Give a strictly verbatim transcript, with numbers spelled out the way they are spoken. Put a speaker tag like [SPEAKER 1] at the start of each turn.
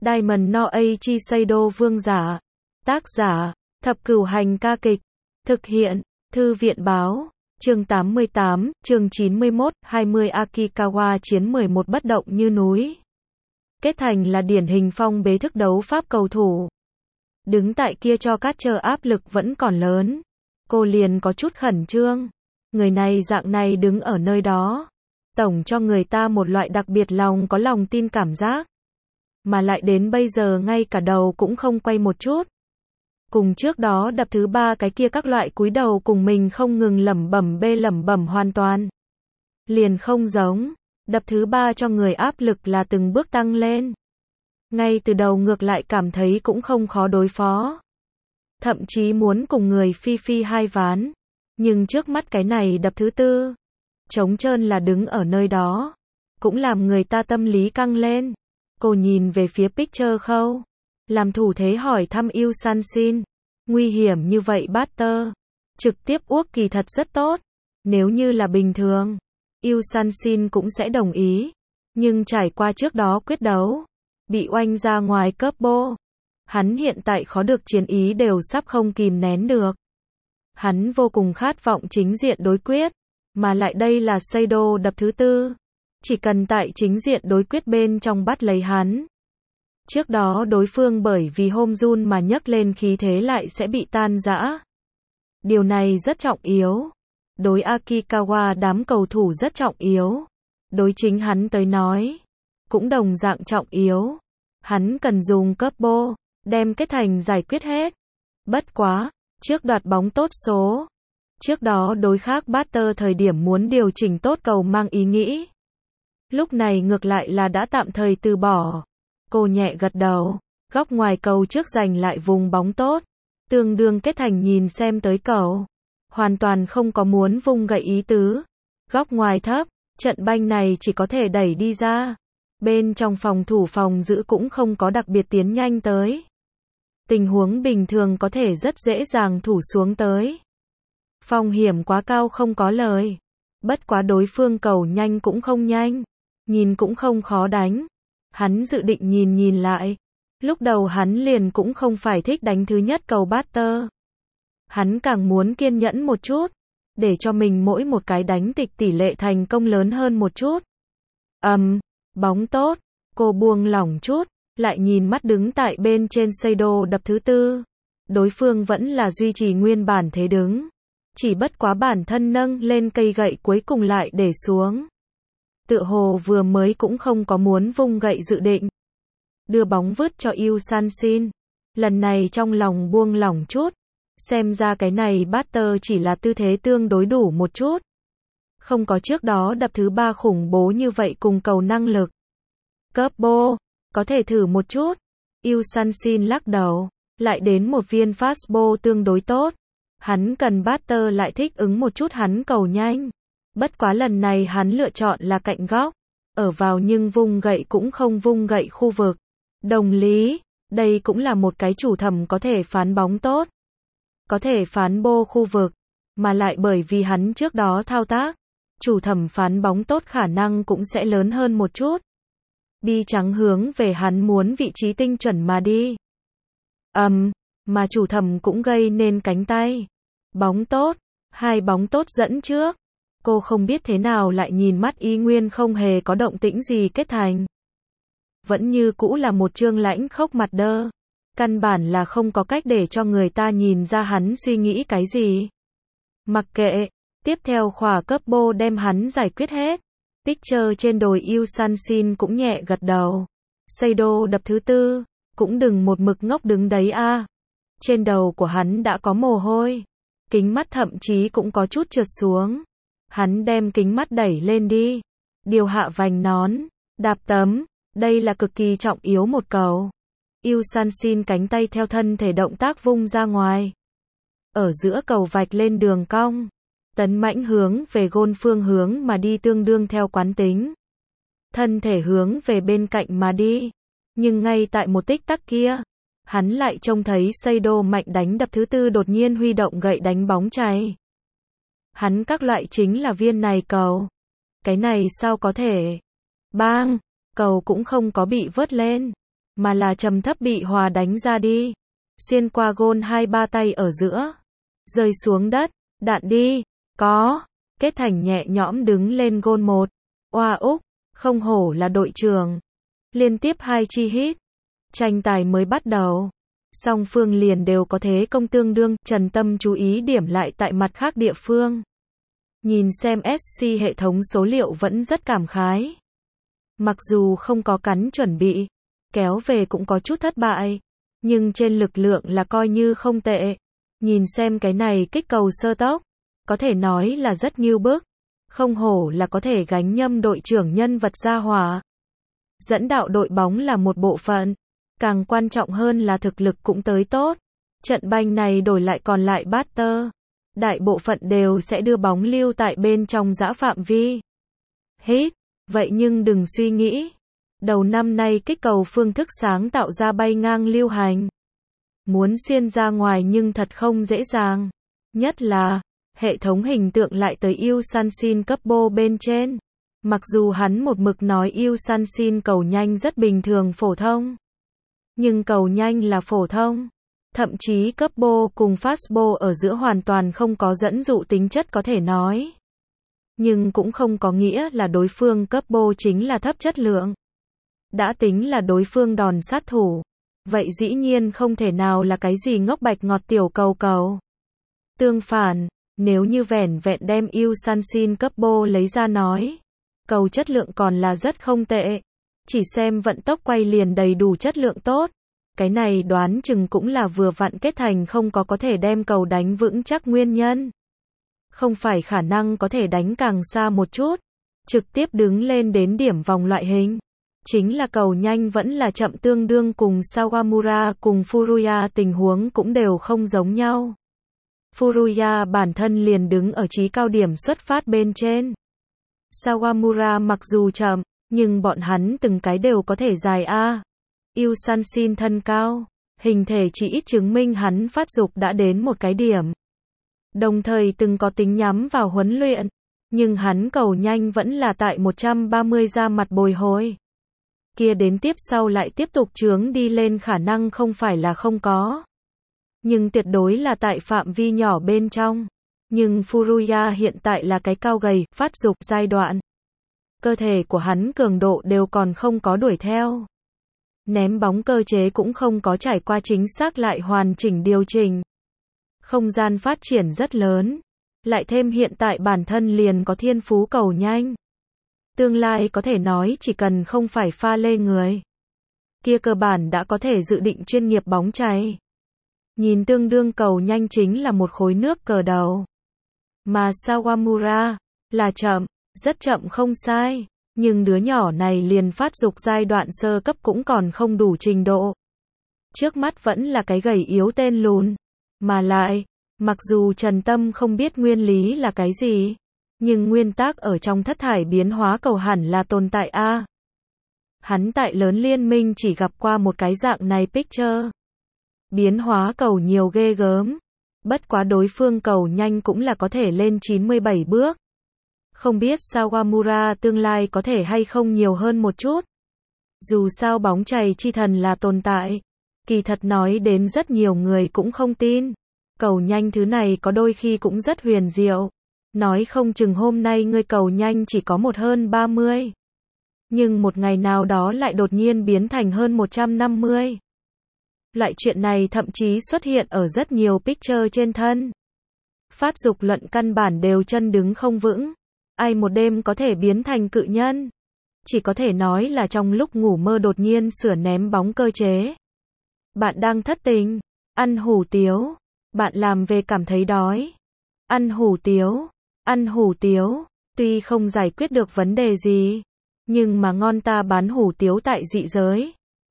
[SPEAKER 1] Diamond no Aichi Seido vương giả. Tác giả, Thập Cửu Hành ca kịch. Thực hiện, Thư viện báo. Chương tám mươi tám, chương chín mươi mốt, hai mươi Akikawa chiến mười một bất động như núi. Kết thành là điển hình phong bế thức đấu pháp cầu thủ. Đứng tại kia cho cát chờ áp lực vẫn còn lớn. Cô liền có chút khẩn trương. Người này dạng này đứng ở nơi đó. Tổng cho người ta một loại đặc biệt lòng có lòng tin cảm giác. Mà lại đến bây giờ ngay cả đầu cũng không quay một chút. Cùng trước đó đập thứ ba cái kia các loại cúi đầu cùng mình không ngừng lẩm bẩm bê lẩm bẩm hoàn toàn. Liền không giống. Đập thứ ba cho người áp lực là từng bước tăng lên. Ngay từ đầu ngược lại cảm thấy cũng không khó đối phó. Thậm chí muốn cùng người phi phi hai ván. Nhưng trước mắt cái này đập thứ tư. Trống trơn là đứng ở nơi đó. Cũng làm người ta tâm lý căng lên. Cô nhìn về phía picture khâu. Làm thủ thế hỏi thăm Yu Sanshin. Nguy hiểm như vậy Butter. Trực tiếp uốc kỳ thật rất tốt. Nếu như là bình thường. Yu Sanshin cũng sẽ đồng ý. Nhưng trải qua trước đó quyết đấu. Bị oanh ra ngoài cấp bô. Hắn hiện tại khó được chiến ý đều sắp không kìm nén được. Hắn vô cùng khát vọng chính diện đối quyết. Mà lại đây là Seido đập thứ tư. Chỉ cần tại chính diện đối quyết bên trong bắt lấy hắn. Trước đó đối phương bởi vì hôm run mà nhấc lên khí thế lại sẽ bị tan rã. Điều này rất trọng yếu. Đối Akikawa đám cầu thủ rất trọng yếu. Đối chính hắn tới nói. Cũng đồng dạng trọng yếu. Hắn cần dùng cấp bô. Đem kết thành giải quyết hết. Bất quá. Trước đoạt bóng tốt số. Trước đó đối khác Butter thời điểm muốn điều chỉnh tốt cầu mang ý nghĩ. Lúc này ngược lại là đã tạm thời từ bỏ. Cô nhẹ gật đầu. Góc ngoài cầu trước giành lại vùng bóng tốt. Tương đương kết thành nhìn xem tới cầu. Hoàn toàn không có muốn vung gậy ý tứ. Góc ngoài thấp. Trận banh này chỉ có thể đẩy đi ra. Bên trong phòng thủ phòng giữ cũng không có đặc biệt tiến nhanh tới. Tình huống bình thường có thể rất dễ dàng thủ xuống tới. Phong hiểm quá cao không có lời. Bất quá đối phương cầu nhanh cũng không nhanh. Nhìn cũng không khó đánh. Hắn dự định nhìn nhìn lại. Lúc đầu hắn liền cũng không phải thích đánh thứ nhất cầu Butter. Hắn càng muốn kiên nhẫn một chút. Để cho mình mỗi một cái đánh tịch tỷ lệ thành công lớn hơn một chút. Ầm, um, bóng tốt. Cô buông lỏng chút. Lại nhìn mắt đứng tại bên trên Seido đập thứ tư. Đối phương vẫn là duy trì nguyên bản thế đứng. Chỉ bất quá bản thân nâng lên cây gậy cuối cùng lại để xuống. Tựa hồ vừa mới cũng không có muốn vung gậy dự định. Đưa bóng vứt cho Yu Sanshin. Lần này trong lòng buông lỏng chút. Xem ra cái này Butter chỉ là tư thế tương đối đủ một chút. Không có trước đó đập thứ ba khủng bố như vậy cùng cầu năng lực. Cấp bô. Có thể thử một chút. Yu Sanshin lắc đầu. Lại đến một viên fastball tương đối tốt. Hắn cần Butter lại thích ứng một chút hắn cầu nhanh. Bất quá lần này hắn lựa chọn là cạnh góc. Ở vào nhưng vung gậy cũng không vung gậy khu vực. Đồng lý. Đây cũng là một cái chủ thẩm có thể phán bóng tốt. Có thể phán bô khu vực. Mà lại bởi vì hắn trước đó thao tác. Chủ thẩm phán bóng tốt khả năng cũng sẽ lớn hơn một chút. Bi trắng hướng về hắn muốn vị trí tinh chuẩn mà đi. Ầm, um, mà chủ thẩm cũng gây nên cánh tay. Bóng tốt. Hai bóng tốt dẫn trước. Cô không biết thế nào lại nhìn mắt y nguyên không hề có động tĩnh gì kết thành. Vẫn như cũ là một trương lãnh khốc mặt đơ. Căn bản là không có cách để cho người ta nhìn ra hắn suy nghĩ cái gì. Mặc kệ. Tiếp theo khỏa cấp bô đem hắn giải quyết hết. Picture trên đồi Yu Sanshin cũng nhẹ gật đầu. Seido đập thứ tư. Cũng đừng một mực ngốc đứng đấy a. À. Trên đầu của hắn đã có mồ hôi. Kính mắt thậm chí cũng có chút trượt xuống. Hắn đem kính mắt đẩy lên đi. Điều hạ vành nón. Đạp tấm. Đây là cực kỳ trọng yếu một cầu. Yu Sanshin cánh tay theo thân thể động tác vung ra ngoài. Ở giữa cầu vạch lên đường cong. Tấn mãnh hướng về gôn phương hướng mà đi tương đương theo quán tính. Thân thể hướng về bên cạnh mà đi. Nhưng ngay tại một tích tắc kia. Hắn lại trông thấy Seido mạnh đánh đập thứ tư đột nhiên huy động gậy đánh bóng cháy. Hắn các loại chính là viên này cầu. Cái này sao có thể? Bang! Cầu cũng không có bị vớt lên. mà là trầm thấp bị Hòa đánh ra đi. Xuyên qua gôn hai ba tay ở giữa. Rơi xuống đất, đạn đi, có. Kết Thành nhẹ nhõm đứng lên gôn một. Oa úc, không hổ là đội trưởng. Liên tiếp hai chi hit. Tranh tài mới bắt đầu. Song phương liền đều có thế công tương đương, Trần Tâm chú ý điểm lại tại mặt khác địa phương. Nhìn xem ét xê hệ thống số liệu vẫn rất cảm khái. Mặc dù không có cắn chuẩn bị, kéo về cũng có chút thất bại, nhưng trên lực lượng là coi như không tệ. Nhìn xem cái này kích cầu sơ tốc, có thể nói là rất nghiêu bức. Không hổ là có thể gánh nhâm đội trưởng nhân vật gia hỏa. Dẫn đạo đội bóng là một bộ phận, càng quan trọng hơn là thực lực cũng tới tốt. Trận banh này đổi lại còn lại batter, đại bộ phận đều sẽ đưa bóng lưu tại bên trong giã phạm vi. Hít, vậy nhưng đừng suy nghĩ. Đầu năm nay kích cầu phương thức sáng tạo ra bay ngang lưu hành. Muốn xuyên ra ngoài nhưng thật không dễ dàng. Nhất là, hệ thống hình tượng lại tới yêu Sansin cấp bô bên trên. Mặc dù hắn một mực nói yêu Sansin cầu nhanh rất bình thường phổ thông. Nhưng cầu nhanh là phổ thông. Thậm chí cấp bô cùng fastball ở giữa hoàn toàn không có dẫn dụ tính chất có thể nói. Nhưng cũng không có nghĩa là đối phương cấp bô chính là thấp chất lượng. Đã tính là đối phương đòn sát thủ. Vậy dĩ nhiên không thể nào là cái gì ngốc bạch ngọt tiểu cầu cầu. Tương phản, nếu như vẻn vẹn đem yêu Sansin cấp bô lấy ra nói, cầu chất lượng còn là rất không tệ. Chỉ xem vận tốc quay liền đầy đủ chất lượng tốt. Cái này đoán chừng cũng là vừa vặn Kết Thành không có có thể đem cầu đánh vững chắc nguyên nhân. Không phải khả năng có thể đánh càng xa một chút, trực tiếp đứng lên đến điểm vòng loại hình. Chính là cầu nhanh vẫn là chậm, tương đương cùng Sawamura cùng Furuya tình huống cũng đều không giống nhau. Furuya bản thân liền đứng ở chí cao điểm xuất phát bên trên. Sawamura mặc dù chậm, nhưng bọn hắn từng cái đều có thể dài A. Yêu Sansin thân cao, hình thể chỉ ít chứng minh hắn phát dục đã đến một cái điểm. Đồng thời từng có tính nhắm vào huấn luyện, nhưng hắn cầu nhanh vẫn là tại một trăm ba mươi ra mặt bồi hồi. Kia đến tiếp sau lại tiếp tục chướng đi lên khả năng không phải là không có. Nhưng tuyệt đối là tại phạm vi nhỏ bên trong. Nhưng Furuya hiện tại là cái cao gầy, phát dục giai đoạn. Cơ thể của hắn cường độ đều còn không có đuổi theo. Ném bóng cơ chế cũng không có trải qua chính xác lại hoàn chỉnh điều chỉnh. Không gian phát triển rất lớn. Lại thêm hiện tại bản thân liền có thiên phú cầu nhanh. Tương lai có thể nói chỉ cần không phải pha lê người. Kia cơ bản đã có thể dự định chuyên nghiệp bóng chày. Nhìn tương đương cầu nhanh chính là một khối nước cờ đầu. Mà Sawamura là chậm, rất chậm không sai. Nhưng đứa nhỏ này liền phát dục giai đoạn sơ cấp cũng còn không đủ trình độ. Trước mắt vẫn là cái gầy yếu tên lùn. Mà lại, mặc dù Trần Tâm không biết nguyên lý là cái gì, nhưng nguyên tắc ở trong thất thải biến hóa cầu hẳn là tồn tại a. Hắn tại lớn liên minh chỉ gặp qua một cái dạng này picture. Biến hóa cầu nhiều ghê gớm. Bất quá đối phương cầu nhanh cũng là có thể lên chín mươi bảy bước. Không biết Sawamura tương lai có thể hay không nhiều hơn một chút. Dù sao bóng chày chi thần là tồn tại. Kỳ thật nói đến rất nhiều người cũng không tin. Cầu nhanh thứ này có đôi khi cũng rất huyền diệu. Nói không chừng hôm nay ngươi cầu nhanh chỉ có một hơn ba mươi. Nhưng một ngày nào đó lại đột nhiên biến thành hơn một trăm năm mươi. Loại chuyện này thậm chí xuất hiện ở rất nhiều picture trên thân. Phát dục luận căn bản đều chân đứng không vững. Ai một đêm có thể biến thành cự nhân. Chỉ có thể nói là trong lúc ngủ mơ đột nhiên sửa ném bóng cơ chế. Bạn đang thất tình, ăn hủ tiếu. Bạn làm về cảm thấy đói. Ăn hủ tiếu, ăn hủ tiếu. Tuy không giải quyết được vấn đề gì, nhưng mà ngon ta bán hủ tiếu tại dị giới.